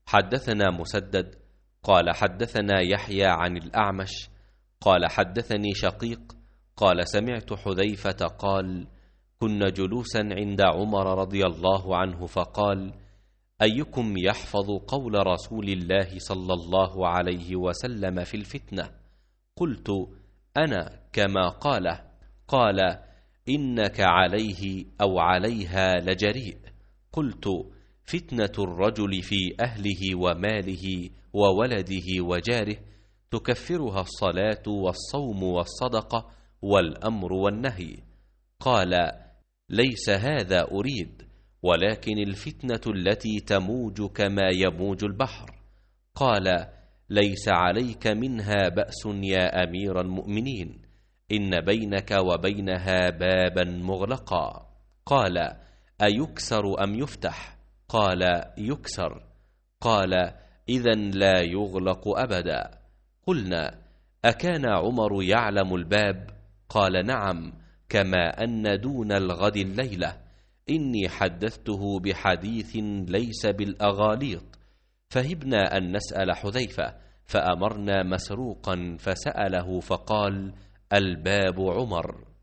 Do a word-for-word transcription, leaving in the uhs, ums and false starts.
حدثنا مسدد قال حدثنا يحيى عن الأعمش قال حدثني شقيق قال سمعت حذيفة قال كنا جلوسا عند عمر رضي الله عنه فقال أيكم يحفظ قول رسول الله صلى الله عليه وسلم في الفتنة؟ قلت أنا كما قاله. قال إنك عليه أو عليها لجريء. قلت فتنة الرجل في أهله وماله وولده وجاره تكفرها الصلاة والصوم والصدقة والأمر والنهي. قال ليس هذا أريد، ولكن الفتنة التي تموج كما يموج البحر. قال ليس عليك منها بأس يا أمير المؤمنين، إن بينك وبينها بابا مغلقا. قال أيكسر أم يفتح؟ قال يكسر. قال إذن لا يغلق أبدا. قلنا أكان عمر يعلم الباب؟ قال نعم، كما أن دون الغد الليلة، إني حدثته بحديث ليس بالأغاليط. فهبنا أن نسأل حذيفة فأمرنا مسروقا فسأله فقال الباب عمر.